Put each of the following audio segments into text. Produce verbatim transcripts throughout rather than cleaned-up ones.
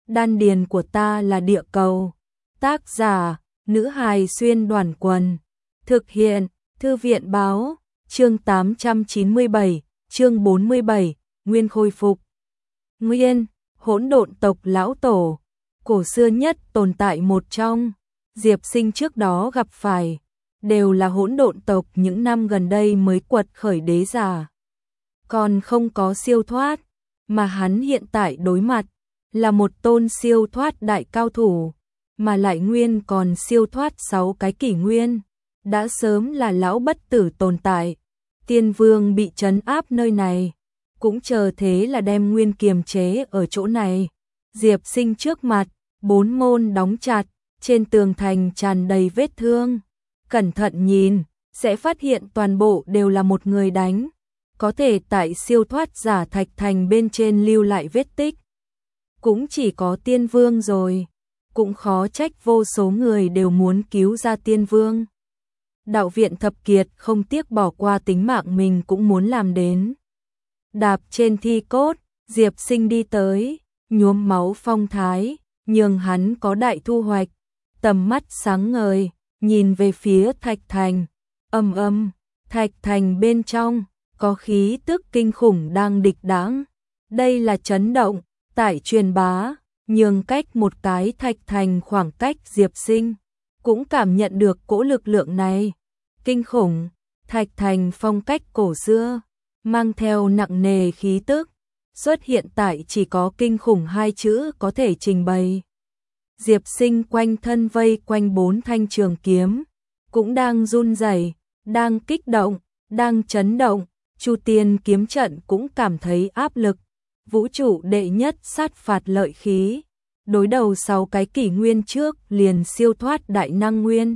đan điền của ta là địa cầu. Tác giả, nữ hài xuyên đoàn quần. Thực hiện, thư viện báo, chương tám trăm chín mươi bảy, chương bốn mươi bảy, nguyên khôi phục. Nguyên, hỗn độn tộc lão tổ, cổ xưa nhất tồn tại một trong, Diệp Sinh trước đó gặp phải, đều là hỗn độn tộc những năm gần đây mới quật khởi đế giả. Còn không có siêu thoát, mà hắn hiện tại đối mặt, là một tôn siêu thoát đại cao thủ, mà lại nguyên còn siêu thoát sáu cái kỷ nguyên, đã sớm là lão bất tử tồn tại. Tiên vương bị trấn áp nơi này, cũng chờ thế là đem nguyên kiềm chế ở chỗ này. Diệp Sinh trước mặt, bốn môn đóng chặt, trên tường thành tràn đầy vết thương. Cẩn thận nhìn, sẽ phát hiện toàn bộ đều là một người đánh, có thể tại siêu thoát giả thạch thành bên trên lưu lại vết tích. Cũng chỉ có tiên vương rồi, cũng khó trách vô số người đều muốn cứu ra tiên vương. Đạo viện thập kiệt không tiếc bỏ qua tính mạng mình cũng muốn làm đến. Đạp trên thi cốt, Diệp Sinh đi tới, nhuốm máu phong thái, nhường hắn có đại thu hoạch. Tầm mắt sáng ngời, nhìn về phía thạch thành, âm âm, thạch thành bên trong, có khí tức kinh khủng đang địch đãng. Đây là chấn động, tải truyền bá, nhường cách một cái thạch thành khoảng cách. Diệp Sinh cũng cảm nhận được cỗ lực lượng này. Kinh khủng, thạch thành phong cách cổ xưa, mang theo nặng nề khí tức, xuất hiện tại chỉ có kinh khủng hai chữ có thể trình bày. Diệp Sinh quanh thân vây quanh bốn thanh trường kiếm, cũng đang run rẩy, đang kích động, đang chấn động. Chu Tiên kiếm trận cũng cảm thấy áp lực. Vũ trụ đệ nhất sát phạt lợi khí, đối đầu sau cái kỷ nguyên trước liền siêu thoát đại năng nguyên.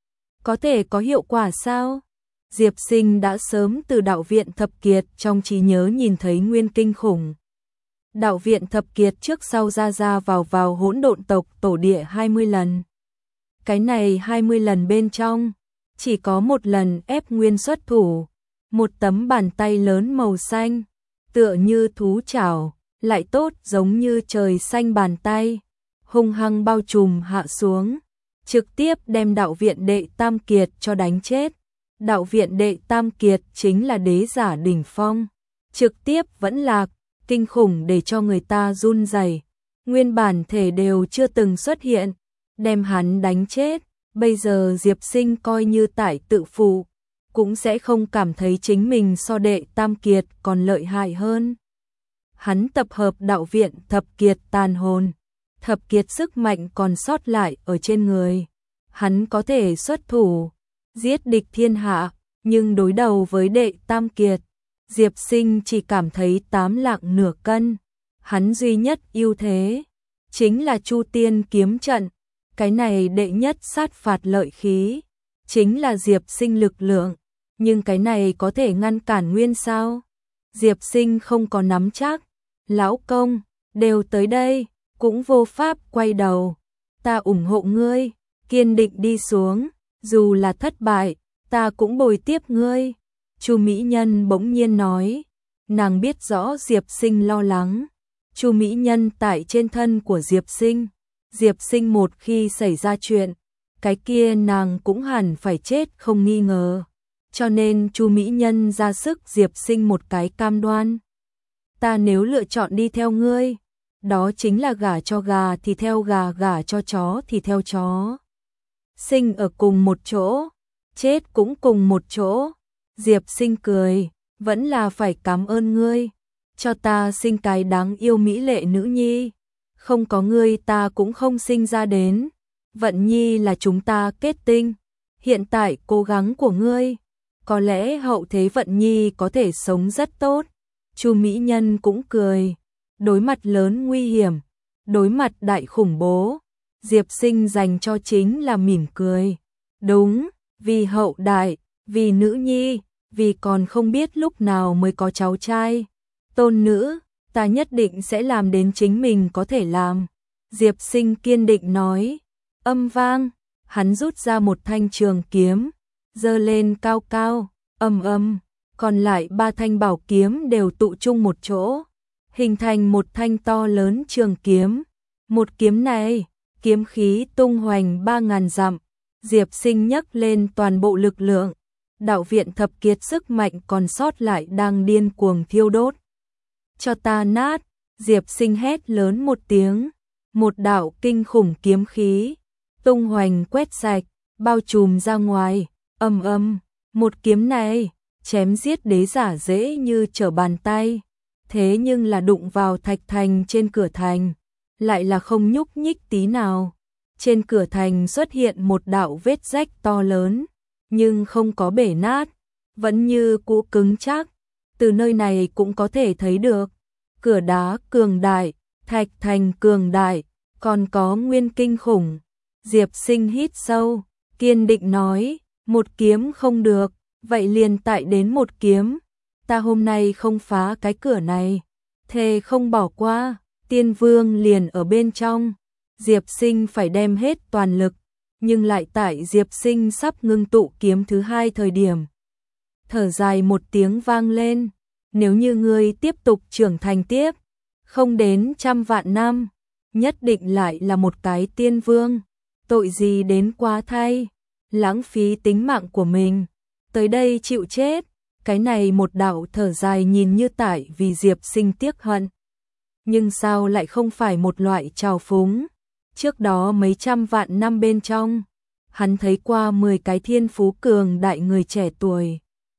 Có thể có hiệu quả sao? Diệp Sinh đã sớm từ đạo viện thập kiệt trong trí nhớ nhìn thấy nguyên kinh khủng. Đạo viện thập kiệt trước sau ra ra vào vào hỗn độn tộc tổ địa hai mươi lần. Cái này hai mươi lần bên trong, chỉ có một lần ép nguyên xuất thủ, một tấm bàn tay lớn màu xanh, tựa như thú chảo, lại tốt giống như trời xanh bàn tay, hung hăng bao trùm hạ xuống, trực tiếp đem đạo viện đệ tam kiệt cho đánh chết. Đạo viện đệ tam kiệt chính là đế giả đỉnh phong, trực tiếp vẫn lạc, kinh khủng để cho người ta run rẩy. Nguyên bản thể đều chưa từng xuất hiện, đem hắn đánh chết. Bây giờ Diệp Sinh coi như tải tự phụ, cũng sẽ không cảm thấy chính mình so đệ tam kiệt còn lợi hại hơn. Hắn tập hợp đạo viện thập kiệt tàn hồn, thập kiệt sức mạnh còn sót lại ở trên người. Hắn có thể xuất thủ, giết địch thiên hạ, nhưng đối đầu với đệ tam kiệt, Diệp Sinh chỉ cảm thấy tám lạng nửa cân. Hắn duy nhất ưu thế, chính là Chu Tiên kiếm trận. Cái này đệ nhất sát phạt lợi khí, chính là Diệp Sinh lực lượng. Nhưng cái này có thể ngăn cản nguyên sao? Diệp Sinh không có nắm chắc. Lão công, đều tới đây, cũng vô pháp quay đầu. Ta ủng hộ ngươi, kiên định đi xuống, dù là thất bại, ta cũng bồi tiếp ngươi. Chu Mỹ Nhân bỗng nhiên nói, nàng biết rõ Diệp Sinh lo lắng. Chu Mỹ Nhân tại trên thân của Diệp Sinh, Diệp Sinh một khi xảy ra chuyện, cái kia nàng cũng hẳn phải chết không nghi ngờ. Cho nên Chu Mỹ Nhân ra sức Diệp Sinh một cái cam đoan. Ta nếu lựa chọn đi theo ngươi, đó chính là gả cho gà thì theo gà, gả cho chó thì theo chó. Sinh ở cùng một chỗ, chết cũng cùng một chỗ. Diệp Sinh cười, vẫn là phải cảm ơn ngươi, cho ta sinh cái đáng yêu mỹ lệ nữ nhi. Không có ngươi ta cũng không sinh ra đến. Vận nhi là chúng ta kết tinh. Hiện tại cố gắng của ngươi, có lẽ hậu thế Vận nhi có thể sống rất tốt. Chu Mỹ Nhân cũng cười. Đối mặt lớn nguy hiểm, đối mặt đại khủng bố, Diệp Sinh dành cho chính là mỉm cười. Đúng, vì hậu đại, vì nữ nhi, vì còn không biết lúc nào mới có cháu trai, tôn nữ, ta nhất định sẽ làm đến chính mình có thể làm. Diệp Sinh kiên định nói. Âm vang, hắn rút ra một thanh trường kiếm, giơ lên cao cao, âm âm, còn lại ba thanh bảo kiếm đều tụ chung một chỗ, hình thành một thanh to lớn trường kiếm. Một kiếm này, kiếm khí tung hoành ba ngàn dặm, Diệp Sinh nhấc lên toàn bộ lực lượng, đạo viện thập kiệt sức mạnh còn sót lại đang điên cuồng thiêu đốt. Cho ta nát, Diệp Sinh hét lớn một tiếng, một đạo kinh khủng kiếm khí, tung hoành quét sạch, bao trùm ra ngoài, ầm ầm, một kiếm này, chém giết đế giả dễ như trở bàn tay, thế nhưng là đụng vào thạch thành trên cửa thành, lại là không nhúc nhích tí nào. Trên cửa thành xuất hiện một đạo vết rách to lớn, nhưng không có bể nát, vẫn như cũ cứng chắc. Từ nơi này cũng có thể thấy được, cửa đá cường đại, thạch thành cường đại, còn có nguyên kinh khủng. Diệp Sinh hít sâu, kiên định nói, một kiếm không được, vậy liền tại đến một kiếm. Ta hôm nay không phá cái cửa này, thề không bỏ qua, Tiên Vương liền ở bên trong. Diệp Sinh phải đem hết toàn lực, nhưng lại tại Diệp Sinh sắp ngưng tụ kiếm thứ hai thời điểm. Thở dài một tiếng vang lên, nếu như ngươi tiếp tục trưởng thành tiếp, không đến trăm vạn năm, nhất định lại là một cái tiên vương, tội gì đến quá thay, lãng phí tính mạng của mình, tới đây chịu chết. Cái này một đạo thở dài nhìn như tại vì Diệp Sinh tiếc hận, nhưng sao lại không phải một loại trào phúng. Trước đó mấy trăm vạn năm bên trong, hắn thấy qua mười cái thiên phú cường đại người trẻ tuổi.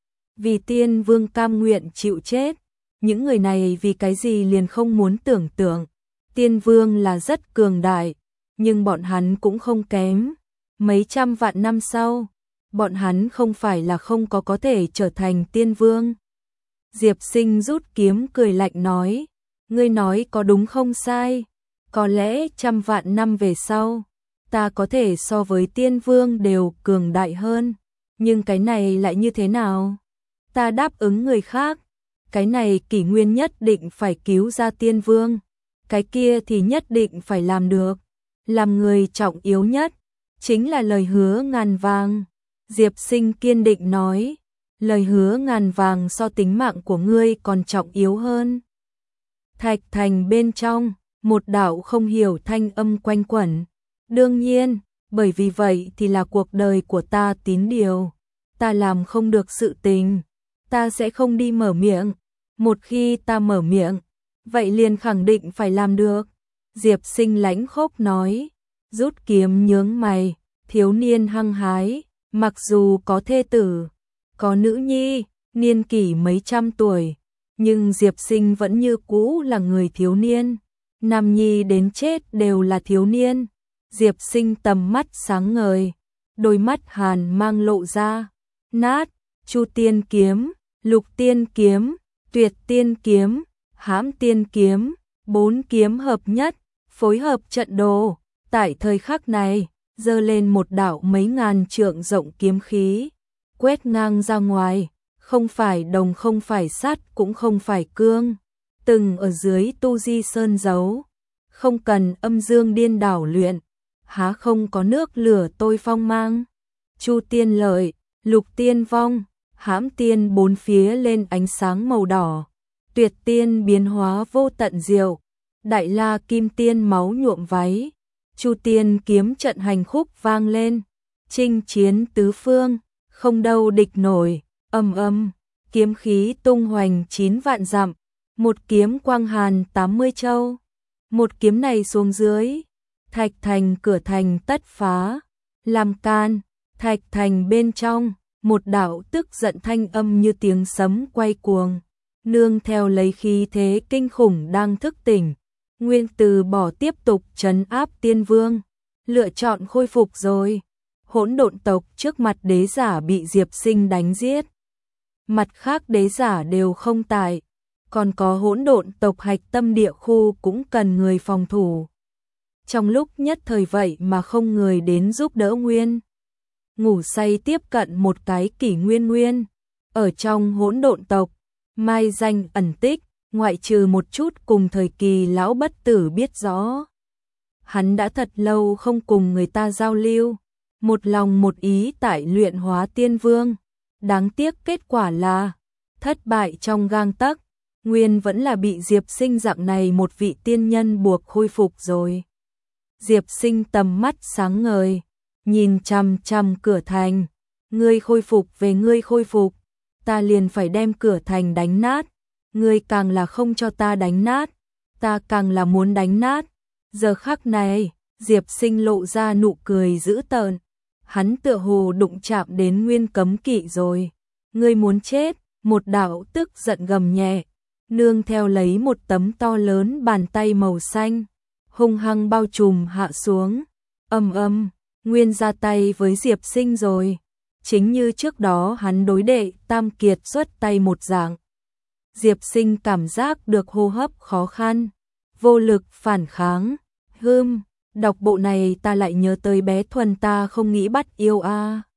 Vì tiên vương cam nguyện chịu chết, những người này vì cái gì liền không muốn tưởng tượng. Tiên vương là rất cường đại, nhưng bọn hắn cũng không kém. Mấy trăm vạn năm sau, bọn hắn không phải là không có có thể trở thành tiên vương. Diệp Sinh rút kiếm cười lạnh nói, ngươi nói có đúng không sai, có lẽ trăm vạn năm về sau, ta có thể so với tiên vương đều cường đại hơn, nhưng cái này lại như thế nào? Ta đáp ứng người khác, cái này kỷ nguyên nhất định phải cứu ra tiên vương, cái kia thì nhất định phải làm được. Làm người trọng yếu nhất, chính là lời hứa ngàn vàng. Diệp Sinh kiên định nói, lời hứa ngàn vàng so tính mạng của ngươi còn trọng yếu hơn. Thạch thành bên trong, một đạo không hiểu thanh âm quanh quẩn. Đương nhiên, bởi vì vậy thì là cuộc đời của ta tín điều. Ta làm không được sự tình, ta sẽ không đi mở miệng. Một khi ta mở miệng, vậy liền khẳng định phải làm được. Diệp Sinh lãnh khốc nói, rút kiếm nhướng mày, thiếu niên hăng hái, mặc dù có thê tử, có nữ nhi, niên kỷ mấy trăm tuổi, nhưng Diệp Sinh vẫn như cũ là người thiếu niên. Nam nhi đến chết đều là thiếu niên. Diệp Sinh tầm mắt sáng ngời, đôi mắt hàn mang lộ ra, nát, Chu Tiên kiếm, Lục Tiên kiếm, Tuyệt Tiên kiếm, Hãm Tiên kiếm, bốn kiếm hợp nhất, phối hợp trận đồ, tại thời khắc này, giơ lên một đạo mấy ngàn trượng rộng kiếm khí, quét ngang ra ngoài, không phải đồng không phải sắt cũng không phải cương, từng ở dưới tu di sơn giấu, không cần âm dương điên đảo luyện, há không có nước lửa tôi phong mang. Chu Tiên lợi, Lục Tiên vong, Hãm Tiên bốn phía lên ánh sáng màu đỏ, Tuyệt Tiên biến hóa vô tận diệu, Đại La Kim Tiên máu nhuộm váy, Chu Tiên kiếm trận hành khúc vang lên, chinh chiến tứ phương, không đâu địch nổi, âm âm, kiếm khí tung hoành chín vạn dặm, một kiếm quang hàn tám mươi châu. Một kiếm này xuống dưới, thạch thành cửa thành tất phá, làm can, thạch thành bên trong, một đạo tức giận thanh âm như tiếng sấm quay cuồng, nương theo lấy khí thế kinh khủng đang thức tỉnh. Nguyên từ bỏ tiếp tục trấn áp tiên vương, lựa chọn khôi phục rồi. Hỗn độn tộc trước mặt đế giả bị Diệp Sinh đánh giết. Mặt khác đế giả đều không tại, còn có hỗn độn tộc hạch tâm địa khu cũng cần người phòng thủ. Trong lúc nhất thời vậy mà không người đến giúp đỡ Nguyên. Ngủ say tiếp cận một cái kỷ nguyên nguyên, ở trong hỗn độn tộc, mai danh ẩn tích, ngoại trừ một chút cùng thời kỳ lão bất tử biết rõ. Hắn đã thật lâu không cùng người ta giao lưu, một lòng một ý tại luyện hóa tiên vương. Đáng tiếc kết quả là thất bại trong gang tấc, Nguyên vẫn là bị Diệp Sinh dạng này một vị tiên nhân buộc khôi phục rồi. Diệp Sinh tầm mắt sáng ngời, nhìn chằm chằm cửa thành. Ngươi khôi phục về ngươi khôi phục, ta liền phải đem cửa thành đánh nát. Ngươi càng là không cho ta đánh nát, ta càng là muốn đánh nát. Giờ khắc này, Diệp Sinh lộ ra nụ cười dữ tợn. Hắn tựa hồ đụng chạm đến nguyên cấm kỵ rồi. Ngươi muốn chết, một đạo tức giận gầm nhẹ, nương theo lấy một tấm to lớn bàn tay màu xanh, hung hăng bao trùm hạ xuống. Ầm ầm, Nguyên ra tay với Diệp Sinh rồi. Chính như trước đó hắn đối đệ Tam Kiệt xuất tay một dạng. Diệp Sinh cảm giác được hô hấp khó khăn, vô lực phản kháng. Hừm, đọc bộ này ta lại nhớ tới bé Thuần ta không nghĩ bắt yêu a. À.